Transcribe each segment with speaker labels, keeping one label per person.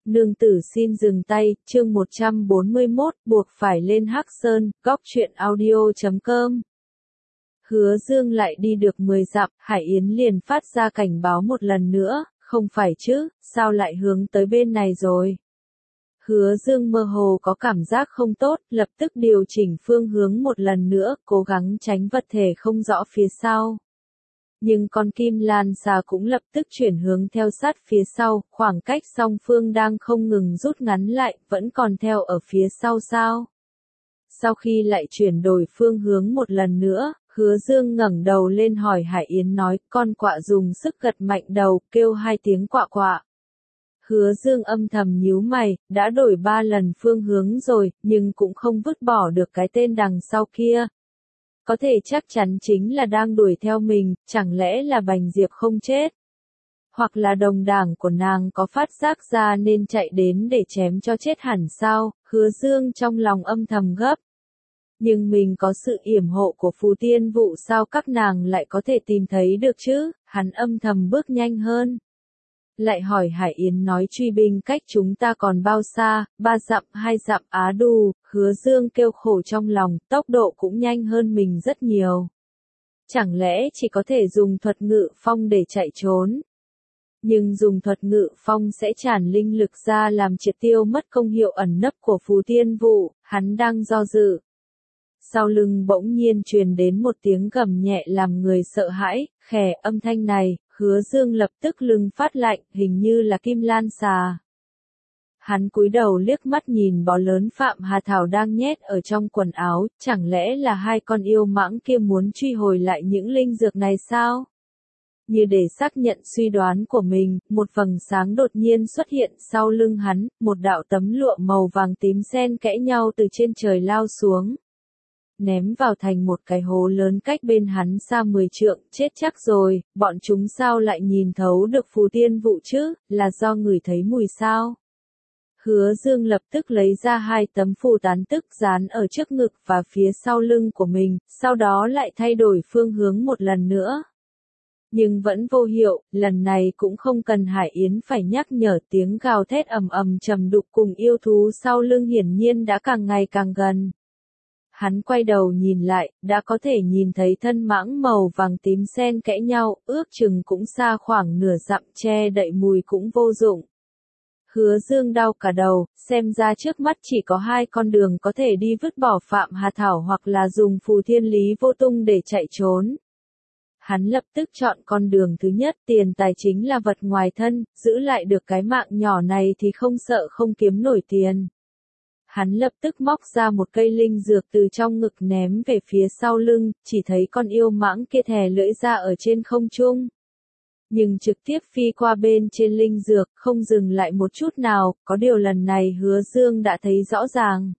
Speaker 1: Nương tử xin dừng tay, chương 141, buộc phải lên Hắc Sơn, góc truyện audio.com. Hứa Dương lại đi được 10 dặm, Hải Yến liền phát ra cảnh báo một lần nữa, không phải chứ, sao lại hướng tới bên này rồi? Hứa Dương mơ hồ có cảm giác không tốt, lập tức điều chỉnh phương hướng một lần nữa, cố gắng tránh vật thể không rõ phía sau. Nhưng con kim lan xà cũng lập tức chuyển hướng theo sát phía sau, khoảng cách song phương đang không ngừng rút ngắn lại, vẫn còn theo ở phía sau sao. Sau khi lại chuyển đổi phương hướng một lần nữa, Hứa Dương ngẩng đầu lên hỏi Hải Yến nói, con quạ dùng sức gật mạnh đầu, kêu 2 tiếng quạ quạ. Hứa Dương âm thầm nhíu mày, đã đổi 3 lần phương hướng rồi, nhưng cũng không vứt bỏ được cái tên đằng sau kia. Có thể chắc chắn chính là đang đuổi theo mình, chẳng lẽ là Bành Diệp không chết? Hoặc là đồng đảng của nàng có phát giác ra nên chạy đến để chém cho chết hẳn sao? Hứa Dương trong lòng âm thầm gấp. Nhưng mình có sự yểm hộ của Phù Tiên Vụ sao các nàng lại có thể tìm thấy được chứ? Hắn âm thầm bước nhanh hơn. Lại hỏi Hải Yến nói truy binh cách chúng ta còn bao xa, 3 dặm 2 dặm á đù, Hứa Dương kêu khổ trong lòng, tốc độ cũng nhanh hơn mình rất nhiều. Chẳng lẽ chỉ có thể dùng thuật ngự phong để chạy trốn? Nhưng dùng thuật ngự phong sẽ tràn linh lực ra làm triệt tiêu mất công hiệu ẩn nấp của Phù Tiên Vụ, hắn đang do dự. Sau lưng bỗng nhiên truyền đến một tiếng gầm nhẹ làm người sợ hãi, khè âm thanh này. Hứa Dương lập tức lưng phát lạnh, hình như là kim lan xà. Hắn cúi đầu liếc mắt nhìn bó lớn Phạm Hà Thảo đang nhét ở trong quần áo, chẳng lẽ là 2 con yêu mãng kia muốn truy hồi lại những linh dược này sao? Như để xác nhận suy đoán của mình, một vầng sáng đột nhiên xuất hiện sau lưng hắn, một đạo tấm lụa màu vàng tím xen kẽ nhau từ trên trời lao xuống. Ném vào thành một cái hố lớn cách bên hắn xa 10 trượng, chết chắc rồi, bọn chúng sao lại nhìn thấu được Phù Tiên Vụ chứ, là do ngửi thấy mùi sao? Hứa Dương lập tức lấy ra 2 tấm phù tán tức dán ở trước ngực và phía sau lưng của mình, sau đó lại thay đổi phương hướng một lần nữa. Nhưng vẫn vô hiệu, lần này cũng không cần Hải Yến phải nhắc nhở, tiếng gào thét ầm ầm trầm đục cùng yêu thú sau lưng hiển nhiên đã càng ngày càng gần. Hắn quay đầu nhìn lại, đã có thể nhìn thấy thân mãng màu vàng tím xen kẽ nhau, ước chừng cũng xa khoảng nửa dặm, che đậy mùi cũng vô dụng. Hứa Dương đau cả đầu, xem ra trước mắt chỉ có 2 con đường có thể đi, vứt bỏ Phạm Hà Thảo hoặc là dùng Phù Thiên Lý Vô Tung để chạy trốn. Hắn lập tức chọn con đường thứ nhất, tiền tài chính là vật ngoài thân, giữ lại được cái mạng nhỏ này thì không sợ không kiếm nổi tiền. Hắn lập tức móc ra một cây linh dược từ trong ngực ném về phía sau lưng, chỉ thấy con yêu mãng kia thè lưỡi ra ở trên không trung. Nhưng trực tiếp phi qua bên trên linh dược, không dừng lại một chút nào, có điều lần này Hứa Dương đã thấy rõ ràng.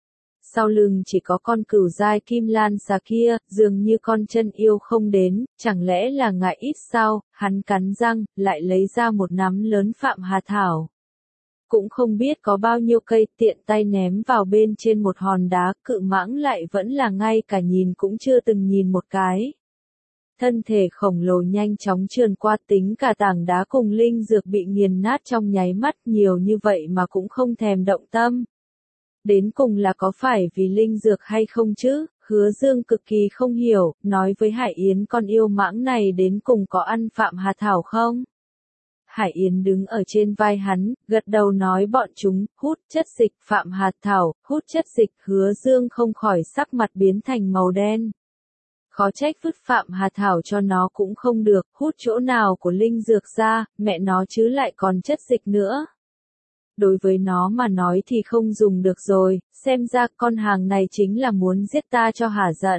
Speaker 1: Sau lưng chỉ có con cửu giai kim lan xà kia, dường như con chân yêu không đến, chẳng lẽ là ngại ít sao? Hắn cắn răng, lại lấy ra một nắm lớn Phạm Hà Thảo. Cũng không biết có bao nhiêu cây, tiện tay ném vào bên trên một hòn đá, cự mãng lại vẫn là ngay cả nhìn cũng chưa từng nhìn một cái. Thân thể khổng lồ nhanh chóng trườn qua, tính cả tảng đá cùng linh dược bị nghiền nát trong nháy mắt, nhiều như vậy mà cũng không thèm động tâm. Đến cùng là có phải vì linh dược hay không chứ? Hứa Dương cực kỳ không hiểu, nói với Hải Yến con yêu mãng này đến cùng có ăn Phạm Hà Thảo không? Hải Yến đứng ở trên vai hắn, gật đầu nói bọn chúng, hút chất dịch Phạm Hà Thảo, hút chất dịch. Hứa Dương không khỏi sắc mặt biến thành màu đen. Khó trách vứt Phạm Hà Thảo cho nó cũng không được, hút chỗ nào của linh dược ra, mẹ nó chứ lại còn chất dịch nữa. Đối với nó mà nói thì không dùng được rồi, xem ra con hàng này chính là muốn giết ta cho hả giận.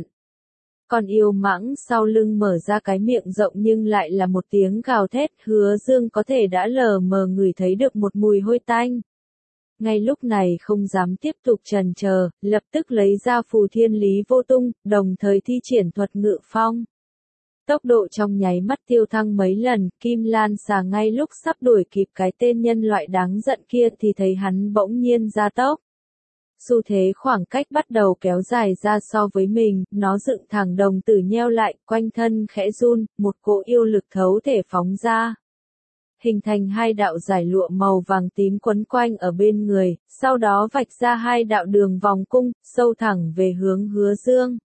Speaker 1: Con yêu mãng sau lưng mở ra cái miệng rộng nhưng lại là một tiếng gào thét, Hứa Dương có thể đã lờ mờ ngửi thấy được một mùi hôi tanh. Ngay lúc này không dám tiếp tục chần chờ, lập tức lấy ra Phù Thiên Lý Vô Tung, đồng thời thi triển thuật ngự phong. Tốc độ trong nháy mắt tiêu thăng mấy lần, Kim Lan xà ngay lúc sắp đuổi kịp cái tên nhân loại đáng giận kia thì thấy hắn bỗng nhiên gia tốc. Xu thế khoảng cách bắt đầu kéo dài ra so với mình, nó dựng thẳng đồng tử nheo lại, quanh thân khẽ run, một cỗ yêu lực thấu thể phóng ra. hình thành hai đạo giải lụa màu vàng tím quấn quanh ở bên người, sau đó vạch ra hai đạo đường vòng cung, sâu thẳng về hướng Hứa Dương.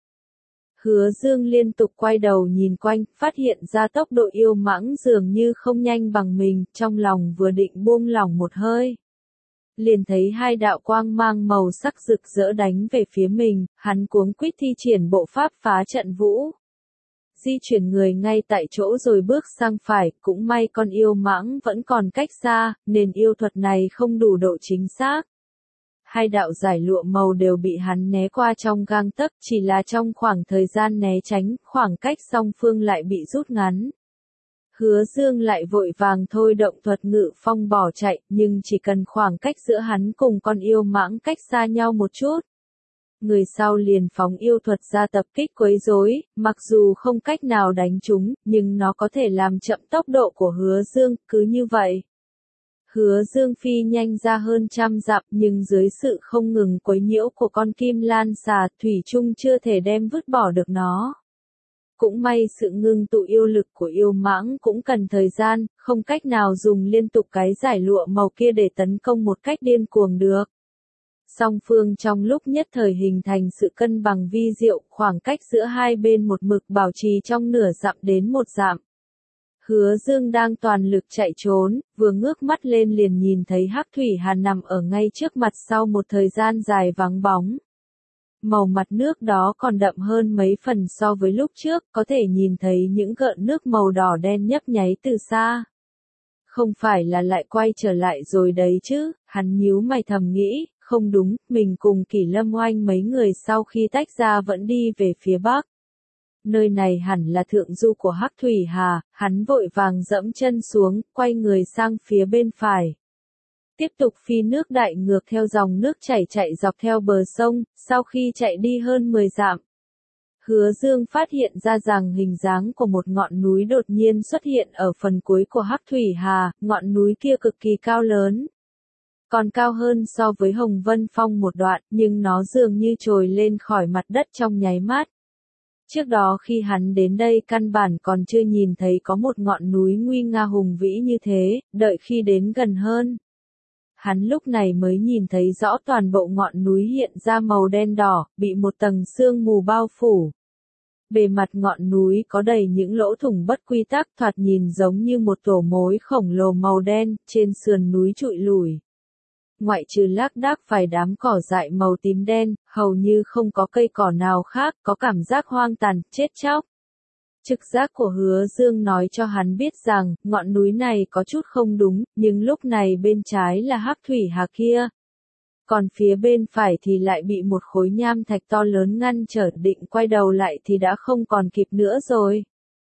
Speaker 1: Hứa Dương liên tục quay đầu nhìn quanh, phát hiện ra tốc độ yêu mãng dường như không nhanh bằng mình, trong lòng vừa định buông lỏng một hơi. Liền thấy hai đạo quang mang màu sắc rực rỡ đánh về phía mình, hắn cuống quýt thi triển bộ pháp phá trận vũ. Di chuyển người ngay tại chỗ rồi bước sang phải, cũng may con yêu mãng vẫn còn cách xa, nên yêu thuật này không đủ độ chính xác. Hai đạo giải lụa màu đều bị hắn né qua trong gang tấc, chỉ là trong khoảng thời gian né tránh, khoảng cách song phương lại bị rút ngắn. Hứa Dương lại vội vàng thôi động thuật ngự phong bỏ chạy, nhưng chỉ cần khoảng cách giữa hắn cùng con yêu mãng cách xa nhau một chút. Người sau liền phóng yêu thuật ra tập kích quấy rối, mặc dù không cách nào đánh chúng, nhưng nó có thể làm chậm tốc độ của Hứa Dương, cứ như vậy. Hứa Dương phi nhanh ra hơn 100 dặm, nhưng dưới sự không ngừng quấy nhiễu của con kim lan xà, thủy chung chưa thể đem vứt bỏ được nó. Cũng may sự ngưng tụ yêu lực của yêu mãng cũng cần thời gian, không cách nào dùng liên tục cái giải lụa màu kia để tấn công một cách điên cuồng được. Song phương trong lúc nhất thời hình thành sự cân bằng vi diệu, khoảng cách giữa hai bên một mực bảo trì trong nửa dặm đến một dặm. Hứa Dương đang toàn lực chạy trốn, vừa ngước mắt lên liền nhìn thấy Hắc Thủy Hà nằm ở ngay trước mặt sau một thời gian dài vắng bóng. Màu mặt nước đó còn đậm hơn mấy phần so với lúc trước, có thể nhìn thấy những gợn nước màu đỏ đen nhấp nháy từ xa. Không phải là lại quay trở lại rồi đấy chứ, hắn nhíu mày thầm nghĩ, không đúng, mình cùng Kỷ Lâm Oanh mấy người sau khi tách ra vẫn đi về phía bắc. Nơi này hẳn là thượng du của Hắc Thủy Hà, hắn vội vàng dẫm chân xuống, quay người sang phía bên phải. Tiếp tục phi nước đại ngược theo dòng nước chạy dọc theo bờ sông, sau khi chạy đi hơn 10 dặm. Hứa Dương phát hiện ra rằng hình dáng của một ngọn núi đột nhiên xuất hiện ở phần cuối của Hắc Thủy Hà, ngọn núi kia cực kỳ cao lớn. Còn cao hơn so với Hồng Vân Phong một đoạn, nhưng nó dường như trồi lên khỏi mặt đất trong nháy mắt. Trước đó khi hắn đến đây căn bản còn chưa nhìn thấy có một ngọn núi nguy nga hùng vĩ như thế, đợi khi đến gần hơn. Hắn lúc này mới nhìn thấy rõ toàn bộ ngọn núi hiện ra màu đen đỏ, bị một tầng sương mù bao phủ. Bề mặt ngọn núi có đầy những lỗ thủng bất quy tắc, thoạt nhìn giống như một tổ mối khổng lồ màu đen, trên sườn núi trụi lùi. Ngoại trừ lác đác vài đám cỏ dại màu tím đen, hầu như không có cây cỏ nào khác, có cảm giác hoang tàn, chết chóc. Trực giác của Hứa Dương nói cho hắn biết rằng, ngọn núi này có chút không đúng, nhưng lúc này bên trái là Hắc Thủy Hà kia. Còn phía bên phải thì lại bị một khối nham thạch to lớn ngăn trở, định quay đầu lại thì đã không còn kịp nữa rồi.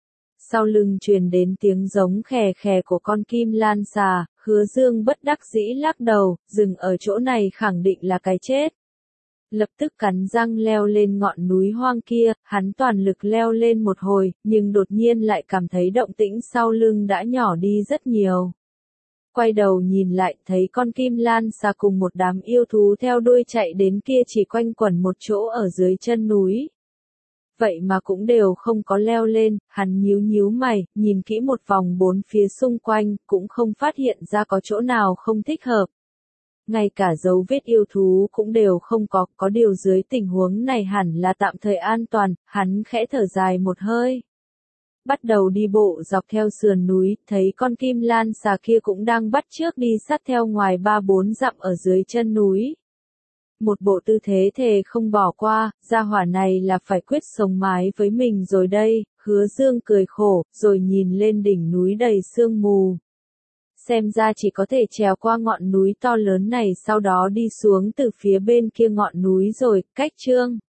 Speaker 1: Sau lưng truyền đến tiếng giống khè khè của con kim lan xà, Hứa Dương bất đắc dĩ lắc đầu, dừng ở chỗ này khẳng định là cái chết. Lập tức cắn răng leo lên ngọn núi hoang kia, hắn toàn lực leo lên một hồi, nhưng đột nhiên lại cảm thấy động tĩnh sau lưng đã nhỏ đi rất nhiều. Quay đầu nhìn lại, thấy con kim lan xà cùng một đám yêu thú theo đuôi chạy đến kia chỉ quanh quẩn một chỗ ở dưới chân núi. Vậy mà cũng đều không có leo lên, hắn nhíu mày, nhìn kỹ một vòng bốn phía xung quanh, cũng không phát hiện ra có chỗ nào không thích hợp. Ngay cả dấu vết yêu thú cũng đều không có điều dưới tình huống này hẳn là tạm thời an toàn, hắn khẽ thở dài một hơi. Bắt đầu đi bộ dọc theo sườn núi, thấy con kim lan xà kia cũng đang bắt chước đi sát theo ngoài 3-4 dặm ở dưới chân núi. Một bộ tư thế thề không bỏ qua, gia hỏa này là phải quyết sống mái với mình rồi đây, Hứa Dương cười khổ, rồi nhìn lên đỉnh núi đầy sương mù. Xem ra chỉ có thể trèo qua ngọn núi to lớn này sau đó đi xuống từ phía bên kia ngọn núi rồi, cách chương.